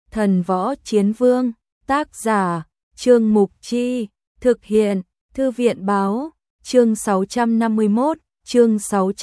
Thần Võ Chiến Vương, tác giả, Trương Mục Chi, thực hiện, Thư viện báo, chương 651, chương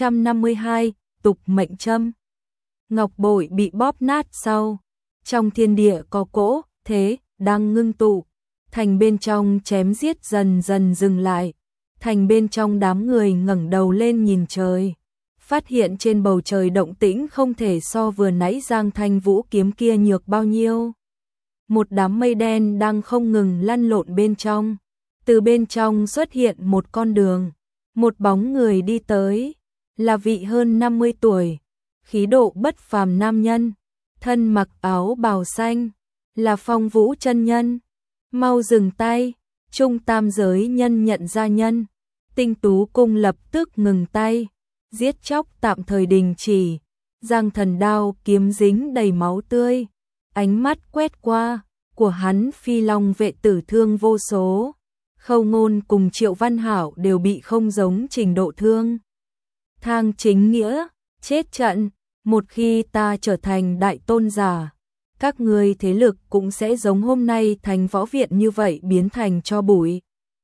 652, tục mệnh châm. Ngọc bội bị bóp nát sau, trong thiên địa có cỗ, thế, đang ngưng tụ, thành bên trong chém giết dần dần dừng lại, thành bên trong đám người ngẩng đầu lên nhìn trời. Phát hiện trên bầu trời động tĩnh không thể so vừa nãy Giang Thanh Vũ kiếm kia nhược bao nhiêu. Một đám mây đen đang không ngừng lăn lộn bên trong. Từ bên trong xuất hiện một con đường. Một bóng người đi tới. Là vị hơn 50 tuổi. Khí độ bất phàm nam nhân. Thân mặc áo bào xanh. Là Phong Vũ chân nhân. Mau dừng tay. Trung tam giới nhân nhận ra nhân. Tinh Tú cung lập tức ngừng tay. Giết chóc tạm thời đình chỉ, Giang Thần đao kiếm dính đầy máu tươi, ánh mắt quét qua, của hắn phi long vệ tử thương vô số, Khâu Ngôn cùng Triệu Văn Hảo đều bị không giống trình độ thương. Thang chính nghĩa, chết trận, một khi ta trở thành đại tôn giả, các ngươi thế lực cũng sẽ giống hôm nay thành võ viện như vậy biến thành tro bụi.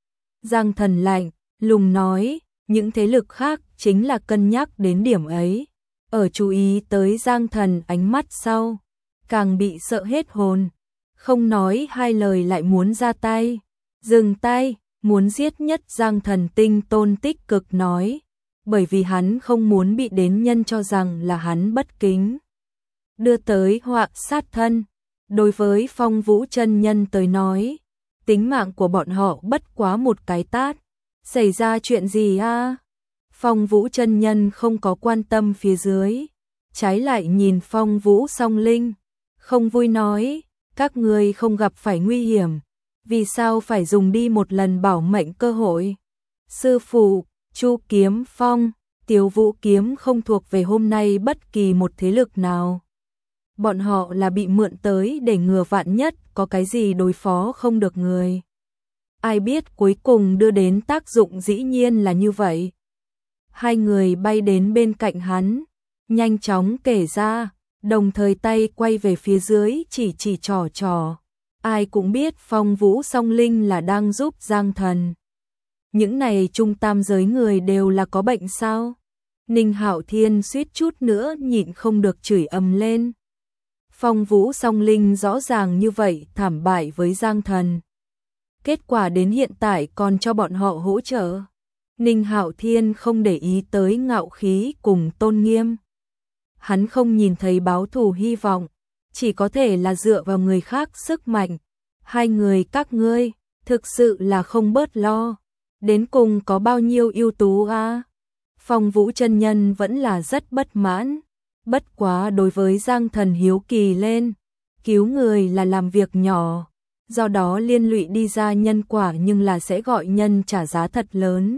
Giang Thần lạnh, lùng nói, những thế lực khác chính là cân nhắc đến điểm ấy, ở chú ý tới Giang Thần ánh mắt sau, càng bị sợ hết hồn, không nói hai lời lại muốn ra tay, dừng tay, muốn giết nhất Giang Thần Tinh Tôn tích cực nói, bởi vì hắn không muốn bị đến nhân cho rằng là hắn bất kính, đưa tới họa sát thân. Đối với Phong Vũ chân nhân tới nói, tính mạng của bọn họ bất quá một cái tát. Xảy ra chuyện gì a? Phong Vũ chân nhân không có quan tâm phía dưới, trái lại nhìn Phong Vũ song linh, không vui nói, các ngươi không gặp phải nguy hiểm, vì sao phải dùng đi một lần bảo mệnh cơ hội? Sư phụ, Chu Kiếm Phong, Tiếu Vũ kiếm không thuộc về hôm nay bất kỳ một thế lực nào. Bọn họ là bị mượn tới để ngừa vạn nhất có cái gì đối phó không được người. Ai biết cuối cùng đưa đến tác dụng dĩ nhiên là như vậy. Hai người bay đến bên cạnh hắn, nhanh chóng kể ra, đồng thời tay quay về phía dưới chỉ trò. Ai cũng biết Phong Vũ song linh là đang giúp Giang Thần. Những này trung tam giới người đều là có bệnh sao? Ninh Hạo Thiên suýt chút nữa nhịn không được chửi ầm lên. Phong Vũ song linh rõ ràng như vậy thảm bại với Giang Thần. Kết quả đến hiện tại còn cho bọn họ hỗ trợ. Ninh Hạo Thiên không để ý tới ngạo khí cùng tôn nghiêm. Hắn không nhìn thấy báo thù hy vọng, chỉ có thể là dựa vào người khác sức mạnh. Hai người các ngươi, thực sự là không bớt lo. Đến cùng có bao nhiêu ưu tú a? Phong Vũ chân nhân vẫn là rất bất mãn. Bất quá đối với Giang Thần hiếu kỳ lên. Cứu người là làm việc nhỏ. Do đó liên lụy đi ra nhân quả nhưng là sẽ gọi nhân trả giá thật lớn.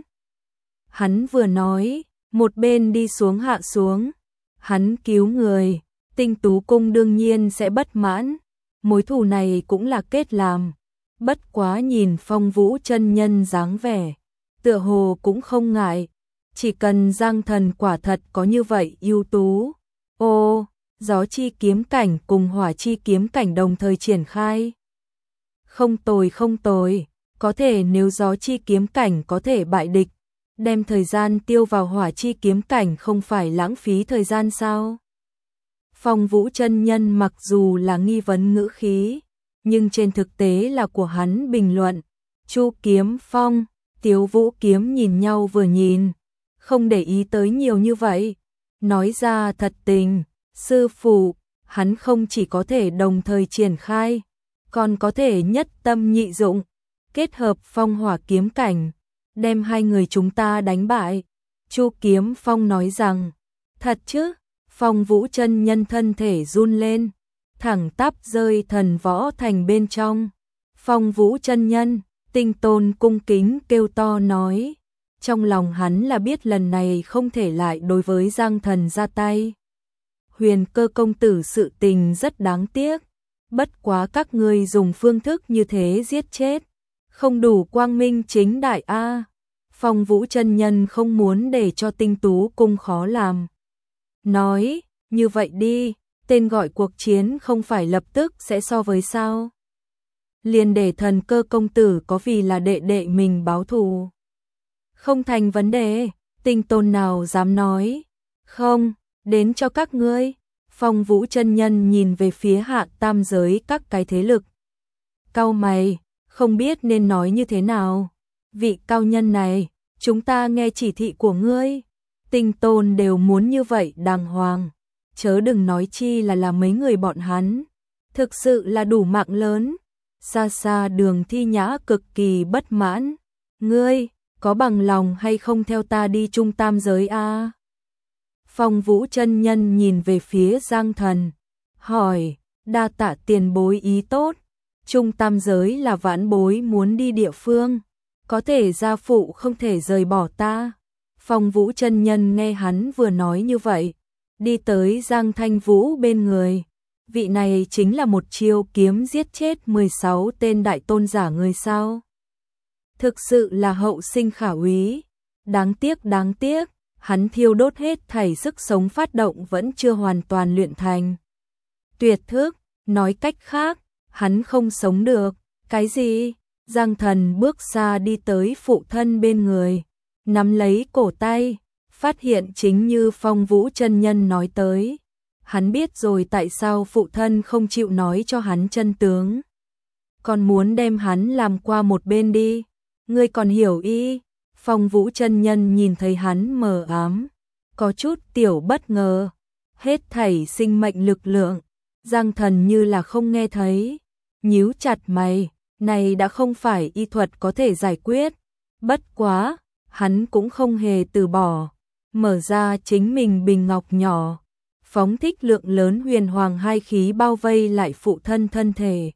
Hắn vừa nói, một bên đi xuống hạ xuống. Hắn cứu người, Tinh Tú cung đương nhiên sẽ bất mãn. Mối thù này cũng là kết làm. Bất quá nhìn Phong Vũ chân nhân dáng vẻ, tựa hồ cũng không ngại. Chỉ cần Giang Thần quả thật có như vậy ưu tú. Ô, gió chi kiếm cảnh cùng hỏa chi kiếm cảnh đồng thời triển khai. Không tồi, có thể nếu gió chi kiếm cảnh có thể bại địch, đem thời gian tiêu vào hỏa chi kiếm cảnh không phải lãng phí thời gian sao? Phong Vũ chân nhân mặc dù là nghi vấn ngữ khí, nhưng trên thực tế là của hắn bình luận. Chu Kiếm Phong, Tiếu Vũ kiếm nhìn nhau vừa nhìn, không để ý tới nhiều như vậy, nói ra thật tình, sư phụ, hắn không chỉ có thể đồng thời triển khai, còn có thể nhất tâm nhị dụng, kết hợp phong hỏa kiếm cảnh, đem hai người chúng ta đánh bại. Chu Kiếm Phong nói rằng, thật chứ? Phong Vũ chân nhân thân thể run lên, thẳng tắp rơi thần võ thành bên trong. Phong Vũ chân nhân, Tinh Tôn cung kính kêu to nói, trong lòng hắn là biết lần này không thể lại đối với Giang Thần ra tay. Huyền Cơ công tử sự tình rất đáng tiếc. Bất quá các ngươi dùng phương thức như thế giết chết, không đủ quang minh chính đại a. Phong Vũ chân nhân không muốn để cho Tinh Tú cung khó làm. Nói, như vậy đi, tên gọi cuộc chiến không phải lập tức sẽ so với sao? Liền để Thần Cơ công tử có vì là đệ đệ mình báo thù. Không thành vấn đề, Tinh Tôn nào dám nói. Không, đến cho các ngươi. Phong Vũ chân nhân nhìn về phía hạ tam giới các cái thế lực. Cau mày, không biết nên nói như thế nào. Vị cao nhân này, chúng ta nghe chỉ thị của ngươi. Tinh Tôn đều muốn như vậy đàng hoàng. Chớ đừng nói chi là mấy người bọn hắn. Thực sự là đủ mạng lớn. Xa xa Đường Thi Nhã cực kỳ bất mãn. Ngươi, có bằng lòng hay không theo ta đi Trung Tam giới a? Phong Vũ chân nhân nhìn về phía Giang Thần, hỏi, đa tạ tiền bối ý tốt, Trung Tam giới là vãn bối muốn đi địa phương, có thể gia phụ không thể rời bỏ ta. Phong Vũ chân nhân nghe hắn vừa nói như vậy, đi tới Giang Thanh Vũ bên người. Vị này chính là một chiêu kiếm giết chết 16 tên đại tôn giả người sao. Thực sự là hậu sinh khả úy. Đáng tiếc, hắn thiêu đốt hết thảy sức sống phát động vẫn chưa hoàn toàn luyện thành. Tuyệt thức, nói cách khác, hắn không sống được. Cái gì? Giang Thần bước xa đi tới phụ thân bên người, nắm lấy cổ tay, phát hiện chính như Phong Vũ chân nhân nói tới. Hắn biết rồi tại sao phụ thân không chịu nói cho hắn chân tướng. Còn muốn đem hắn làm qua một bên đi. Ngươi còn hiểu ý. Phong Vũ chân nhân nhìn thấy hắn mờ ám, có chút tiểu bất ngờ. Hết thảy sinh mệnh lực lượng, Giang Thần như là không nghe thấy, nhíu chặt mày, này đã không phải y thuật có thể giải quyết. Bất quá, hắn cũng không hề từ bỏ, mở ra chính mình bình ngọc nhỏ, phóng thích lượng lớn huyền hoàng hai khí bao vây lại phụ thân thân thể.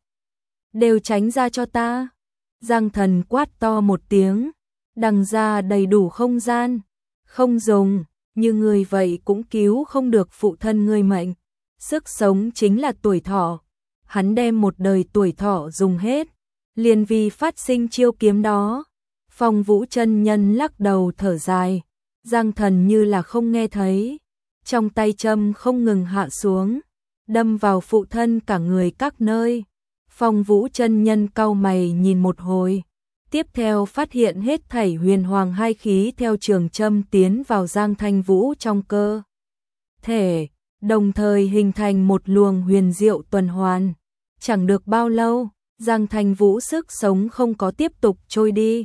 Đều tránh ra cho ta. Giang Thần quát to một tiếng, đằng ra đầy đủ không gian, không dùng, như người vậy cũng cứu không được phụ thân ngươi mệnh. Sức sống chính là tuổi thọ, hắn đem một đời tuổi thọ dùng hết, liền vì phát sinh chiêu kiếm đó. Phong Vũ chân nhân lắc đầu thở dài, Giang Thần như là không nghe thấy, trong tay châm không ngừng hạ xuống, đâm vào phụ thân cả người các nơi. Phong Vũ chân nhân cau mày nhìn một hồi, tiếp theo phát hiện hết thảy huyền hoàng hai khí theo trường châm tiến vào Giang Thanh Vũ trong cơ thể, đồng thời hình thành một luồng huyền diệu tuần hoàn. Chẳng được bao lâu, Giang Thanh Vũ sức sống không có tiếp tục trôi đi.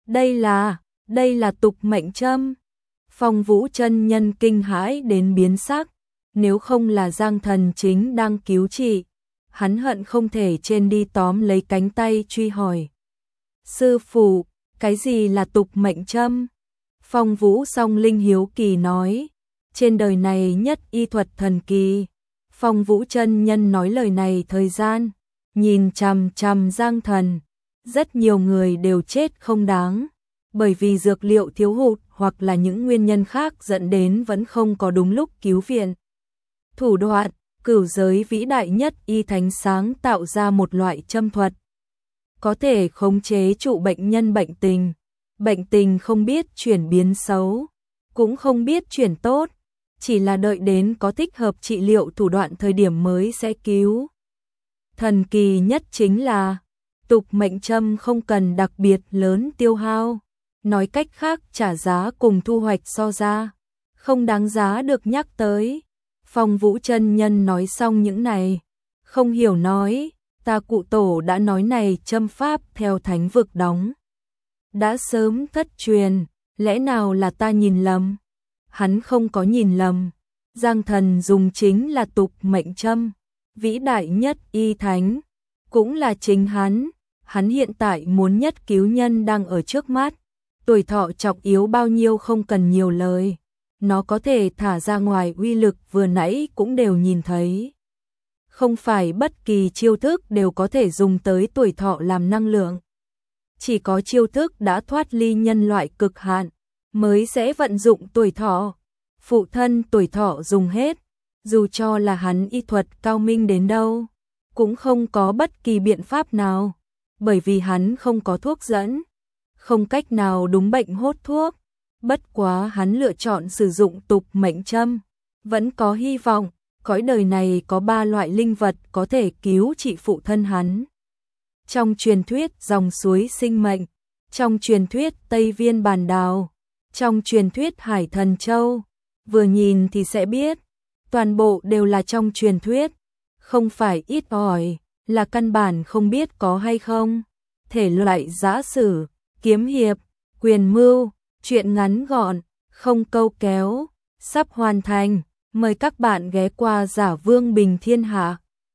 Đây là tục mệnh châm. Phong Vũ chân nhân kinh hãi đến biến sắc, nếu không là Giang Thần chính đang cứu trị, hắn hận không thể trên đi tóm lấy cánh tay truy hỏi. Sư phụ, cái gì là tục mệnh châm? Phong Vũ song linh hiếu kỳ nói, trên đời này nhất y thuật thần kỳ. Phong Vũ chân nhân nói lời này thời gian, nhìn chằm chằm Giang Thần, rất nhiều người đều chết không đáng, bởi vì dược liệu thiếu hụt hoặc là những nguyên nhân khác dẫn đến vẫn không có đúng lúc cứu viện. Thủ đoạn, cửu giới vĩ đại nhất y thánh sáng tạo ra một loại châm thuật, có thể khống chế trụ bệnh nhân bệnh tình không biết chuyển biến xấu, cũng không biết chuyển tốt, chỉ là đợi đến có thích hợp trị liệu thủ đoạn thời điểm mới sẽ cứu. Thần kỳ nhất chính là, tục mệnh châm không cần đặc biệt lớn tiêu hao, nói cách khác trả giá cùng thu hoạch so ra, không đáng giá được nhắc tới. Phong Vũ chân nhân nói xong những này, không hiểu nói, ta cụ tổ đã nói này châm pháp theo thánh vực đóng, đã sớm thất truyền, lẽ nào là ta nhìn lầm? Hắn không có nhìn lầm, Giang Thần dùng chính là tục mệnh châm, vĩ đại nhất y thánh, cũng là chính hắn hiện tại muốn nhất cứu nhân đang ở trước mắt, tuổi thọ trọng yếu bao nhiêu không cần nhiều lời, nó có thể thả ra ngoài uy lực vừa nãy cũng đều nhìn thấy. Không phải bất kỳ chiêu thức đều có thể dùng tới tuổi thọ làm năng lượng. Chỉ có chiêu thức đã thoát ly nhân loại cực hạn, mới sẽ vận dụng tuổi thọ. Phụ thân tuổi thọ dùng hết, dù cho là hắn y thuật cao minh đến đâu, cũng không có bất kỳ biện pháp nào, bởi vì hắn không có thuốc dẫn, không cách nào đúng bệnh hốt thuốc. Bất quá hắn lựa chọn sử dụng tục mệnh châm, vẫn có hy vọng, cõi đời này có 3 loại linh vật có thể cứu trị phụ thân hắn. Trong truyền thuyết dòng suối sinh mệnh, trong truyền thuyết Tây Viên Bàn Đào, trong truyền thuyết Hải Thần Châu. Vừa nhìn thì sẽ biết, toàn bộ đều là trong truyền thuyết, không phải ít ỏi, là căn bản không biết có hay không. Thể loại giã sử, kiếm hiệp, quyền mưu, truyện ngắn gọn, không câu kéo, sắp hoàn thành. Mời các bạn ghé qua Giả Vương Bình Thiên Hạ.